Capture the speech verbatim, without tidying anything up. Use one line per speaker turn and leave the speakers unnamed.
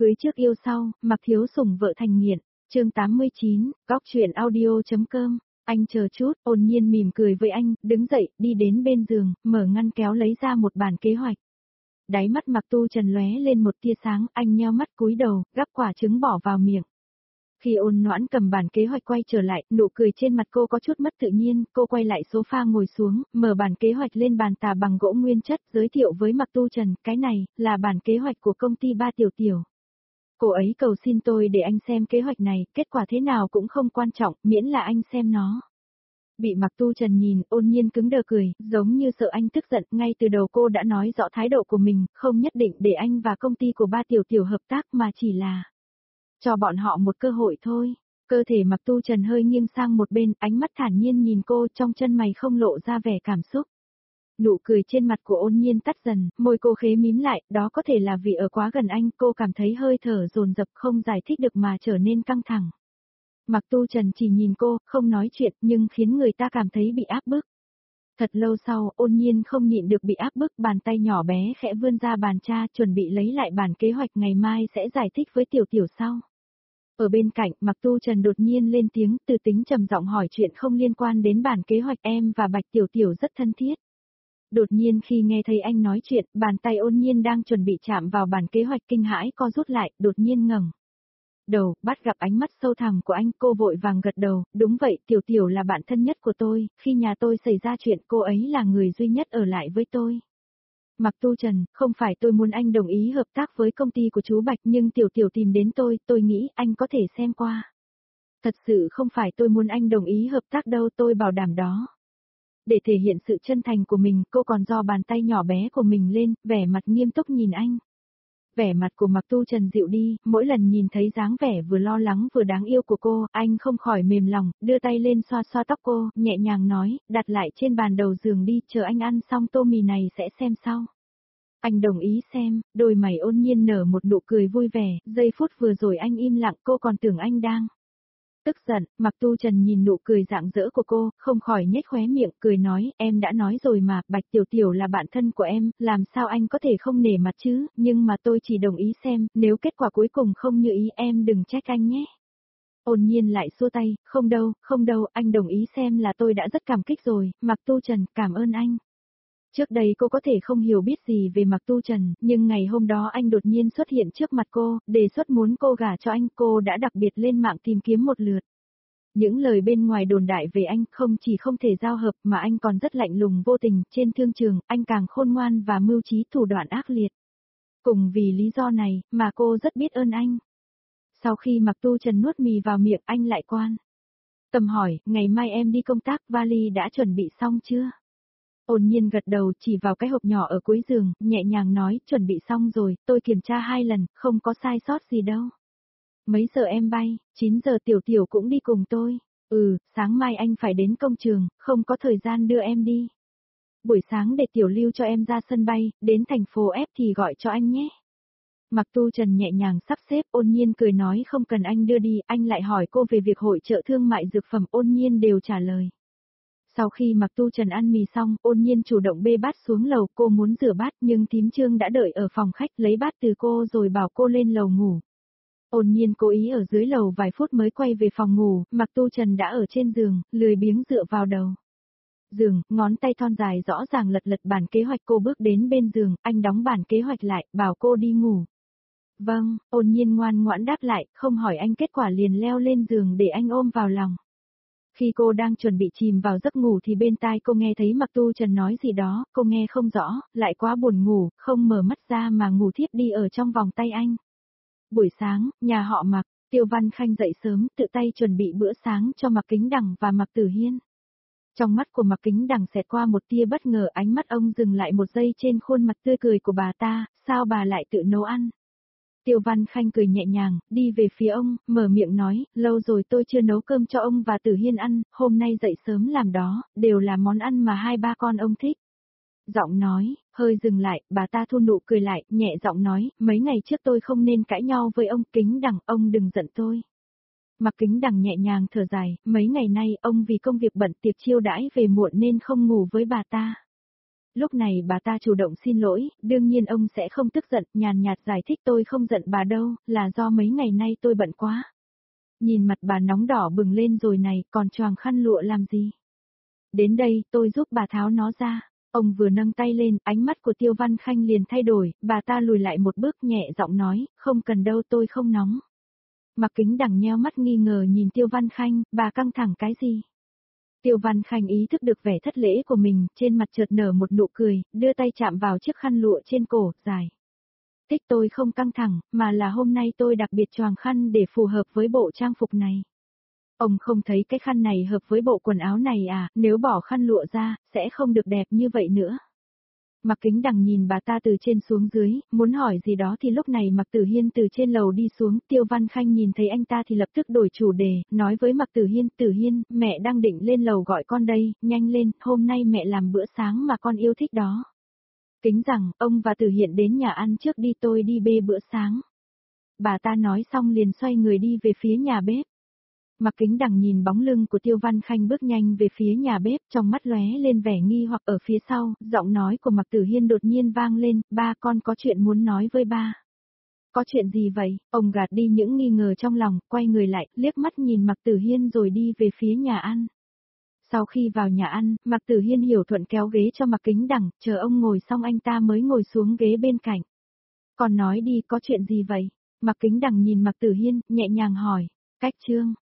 cưới trước yêu sau, Mạc Thiếu Sủng vợ thành nghiện, chương tám mươi chín, góc chuyện audio.com, anh chờ chút, Ôn Nhiên mỉm cười với anh, đứng dậy, đi đến bên giường, mở ngăn kéo lấy ra một bản kế hoạch. Đáy mắt Mạc Tu Trần lóe lên một tia sáng, anh nheo mắt cúi đầu, gắp quả trứng bỏ vào miệng. Khi Ôn Noãn cầm bản kế hoạch quay trở lại, nụ cười trên mặt cô có chút mất tự nhiên, cô quay lại sofa ngồi xuống, mở bản kế hoạch lên bàn tà bằng gỗ nguyên chất, giới thiệu với Mạc Tu Trần, cái này, là bản kế hoạch của công ty Ba Tiểu Tiểu. Cô ấy cầu xin tôi để anh xem kế hoạch này, kết quả thế nào cũng không quan trọng, miễn là anh xem nó. Bị Mạc Tu Trần nhìn, Ôn Nhiên cứng đờ cười, giống như sợ anh tức giận, ngay từ đầu cô đã nói rõ thái độ của mình, không nhất định để anh và công ty của Ba Tiểu Tiểu hợp tác mà chỉ là cho bọn họ một cơ hội thôi. Cơ thể Mạc Tu Trần hơi nghiêng sang một bên, ánh mắt thản nhiên nhìn cô, trong chân mày không lộ ra vẻ cảm xúc. Nụ cười trên mặt của Ôn Nhiên tắt dần, môi cô khế mím lại, đó có thể là vì ở quá gần anh, cô cảm thấy hơi thở dồn dập không giải thích được mà trở nên căng thẳng. Mạc Tu Trần chỉ nhìn cô, không nói chuyện, nhưng khiến người ta cảm thấy bị áp bức. Thật lâu sau, Ôn Nhiên không nhịn được bị áp bức, bàn tay nhỏ bé khẽ vươn ra bàn tra, chuẩn bị lấy lại bản kế hoạch ngày mai sẽ giải thích với Tiểu Tiểu sau. Ở bên cạnh, Mạc Tu Trần đột nhiên lên tiếng, từ tính trầm giọng hỏi chuyện không liên quan đến bản kế hoạch, em và Bạch Tiểu Tiểu rất thân thiết. Đột nhiên khi nghe thấy anh nói chuyện, bàn tay Ôn Nhiên đang chuẩn bị chạm vào bản kế hoạch kinh hãi co rút lại, đột nhiên ngẩng đầu, bắt gặp ánh mắt sâu thẳm của anh, cô vội vàng gật đầu, đúng vậy, Tiểu Tiểu là bạn thân nhất của tôi, khi nhà tôi xảy ra chuyện cô ấy là người duy nhất ở lại với tôi. Mạc Tu Trần, không phải tôi muốn anh đồng ý hợp tác với công ty của chú Bạch nhưng Tiểu Tiểu tìm đến tôi, tôi nghĩ anh có thể xem qua. Thật sự không phải tôi muốn anh đồng ý hợp tác đâu, tôi bảo đảm đó. Để thể hiện sự chân thành của mình, cô còn giơ bàn tay nhỏ bé của mình lên, vẻ mặt nghiêm túc nhìn anh. Vẻ mặt của Mạc Tu Trần dịu đi, mỗi lần nhìn thấy dáng vẻ vừa lo lắng vừa đáng yêu của cô, anh không khỏi mềm lòng, đưa tay lên xoa xoa tóc cô, nhẹ nhàng nói, đặt lại trên bàn đầu giường đi, chờ anh ăn xong tô mì này sẽ xem sau. Anh đồng ý xem, đôi mày Ôn Nhiên nở một nụ cười vui vẻ, giây phút vừa rồi anh im lặng, cô còn tưởng anh đang tức giận. Mạc Tu Trần nhìn nụ cười rạng rỡ của cô, không khỏi nhếch khóe miệng, cười nói, em đã nói rồi mà, Bạch Tiểu Tiểu là bạn thân của em, làm sao anh có thể không nể mặt chứ, nhưng mà tôi chỉ đồng ý xem, nếu kết quả cuối cùng không như ý em đừng trách anh nhé. Ôn Nhiên lại xua tay, không đâu, không đâu, anh đồng ý xem là tôi đã rất cảm kích rồi, Mạc Tu Trần, cảm ơn anh. Trước đây cô có thể không hiểu biết gì về Mạc Tu Trần, nhưng ngày hôm đó anh đột nhiên xuất hiện trước mặt cô, đề xuất muốn cô gả cho anh, cô đã đặc biệt lên mạng tìm kiếm một lượt. Những lời bên ngoài đồn đại về anh không chỉ không thể giao hợp mà anh còn rất lạnh lùng vô tình, trên thương trường, anh càng khôn ngoan và mưu trí thủ đoạn ác liệt. Cùng vì lý do này, mà cô rất biết ơn anh. Sau khi Mạc Tu Trần nuốt mì vào miệng, anh lại quan tâm hỏi, ngày mai em đi công tác, vali đã chuẩn bị xong chưa? Ôn Nhiên gật đầu chỉ vào cái hộp nhỏ ở cuối giường, nhẹ nhàng nói, chuẩn bị xong rồi, tôi kiểm tra hai lần, không có sai sót gì đâu. Mấy giờ em bay? chín giờ Tiểu Tiểu cũng đi cùng tôi. Ừ, sáng mai anh phải đến công trường, không có thời gian đưa em đi. Buổi sáng để Tiểu lưu cho em ra sân bay, đến thành phố F thì gọi cho anh nhé. Mạc Tu Trần nhẹ nhàng sắp xếp, Ôn Nhiên cười nói không cần anh đưa đi, anh lại hỏi cô về việc hội chợ thương mại dược phẩm, Ôn Nhiên đều trả lời. Sau khi Mạc Tu Trần ăn mì xong, Ôn Nhiên chủ động bê bát xuống lầu, cô muốn rửa bát nhưng thím Trương đã đợi ở phòng khách lấy bát từ cô rồi bảo cô lên lầu ngủ. Ôn Nhiên cố ý ở dưới lầu vài phút mới quay về phòng ngủ, Mạc Tu Trần đã ở trên giường, lười biếng dựa vào đầu giường, ngón tay thon dài rõ ràng lật lật bản kế hoạch, cô bước đến bên giường, anh đóng bản kế hoạch lại, bảo cô đi ngủ. Vâng, Ôn Nhiên ngoan ngoãn đáp lại, không hỏi anh kết quả liền leo lên giường để anh ôm vào lòng. Khi cô đang chuẩn bị chìm vào giấc ngủ thì bên tai cô nghe thấy Mạc Tu Trần nói gì đó, cô nghe không rõ, lại quá buồn ngủ, không mở mắt ra mà ngủ thiếp đi ở trong vòng tay anh. Buổi sáng, nhà họ Mạc, Tiêu Văn Khanh dậy sớm, tự tay chuẩn bị bữa sáng cho Mạc Kính Đằng và Mạc Tử Hiên. Trong mắt của Mạc Kính Đằng xẹt qua một tia bất ngờ, ánh mắt ông dừng lại một giây trên khuôn mặt tươi cười của bà ta, sao bà lại tự nấu ăn? Tiêu Văn Khanh cười nhẹ nhàng, đi về phía ông, mở miệng nói, lâu rồi tôi chưa nấu cơm cho ông và Tử Hiên ăn, hôm nay dậy sớm làm đó, đều là món ăn mà hai ba con ông thích. Giọng nói, hơi dừng lại, bà ta thu nụ cười lại, nhẹ giọng nói, mấy ngày trước tôi không nên cãi nhau với ông, Kính Đằng, ông đừng giận tôi. Mạc Kính Đằng nhẹ nhàng thở dài, mấy ngày nay ông vì công việc bận tiệc chiêu đãi về muộn nên không ngủ với bà ta. Lúc này bà ta chủ động xin lỗi, đương nhiên ông sẽ không tức giận, nhàn nhạt giải thích tôi không giận bà đâu, là do mấy ngày nay tôi bận quá. Nhìn mặt bà nóng đỏ bừng lên rồi này, còn choàng khăn lụa làm gì? Đến đây, tôi giúp bà tháo nó ra. Ông vừa nâng tay lên, ánh mắt của Tiêu Văn Khanh liền thay đổi, bà ta lùi lại một bước nhẹ giọng nói, không cần đâu tôi không nóng. Mạc Kính Đằng nheo mắt nghi ngờ nhìn Tiêu Văn Khanh, bà căng thẳng cái gì? Tiêu Văn Khanh ý thức được vẻ thất lễ của mình, trên mặt chợt nở một nụ cười, đưa tay chạm vào chiếc khăn lụa trên cổ, dài. Tích tôi không căng thẳng, mà là hôm nay tôi đặc biệt choàng khăn để phù hợp với bộ trang phục này. Ông không thấy cái khăn này hợp với bộ quần áo này à, nếu bỏ khăn lụa ra, sẽ không được đẹp như vậy nữa. Mạc Kính Đằng nhìn bà ta từ trên xuống dưới, muốn hỏi gì đó thì lúc này Mạc Tử Hiên từ trên lầu đi xuống, Tiêu Văn Khanh nhìn thấy anh ta thì lập tức đổi chủ đề, nói với Mạc Tử Hiên, Tử Hiên, mẹ đang định lên lầu gọi con đây, nhanh lên, hôm nay mẹ làm bữa sáng mà con yêu thích đó. Kính rằng, ông và Tử Hiện đến nhà ăn trước đi tôi đi bê bữa sáng. Bà ta nói xong liền xoay người đi về phía nhà bếp. Mạc Kính Đằng nhìn bóng lưng của Tiêu Văn Khanh bước nhanh về phía nhà bếp, trong mắt lóe lên vẻ nghi hoặc ở phía sau, giọng nói của Mạc Tử Hiên đột nhiên vang lên, ba con có chuyện muốn nói với ba. Có chuyện gì vậy? Ông gạt đi những nghi ngờ trong lòng, quay người lại, liếc mắt nhìn Mạc Tử Hiên rồi đi về phía nhà ăn. Sau khi vào nhà ăn, Mạc Tử Hiên hiểu thuận kéo ghế cho Mạc Kính Đằng, chờ ông ngồi xong anh ta mới ngồi xuống ghế bên cạnh. Còn nói đi có chuyện gì vậy? Mạc Kính Đằng nhìn Mạc Tử Hiên, nhẹ nhàng hỏi, cách Trương.